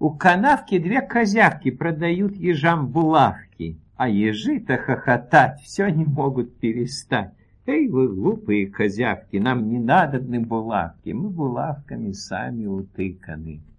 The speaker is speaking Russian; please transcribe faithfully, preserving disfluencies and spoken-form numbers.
У канавки две козявки продают ежам булавки, а ежи-то хохотать все не могут перестать. Эй, вы глупые козявки, нам не надобны булавки, мы булавками сами утыканы.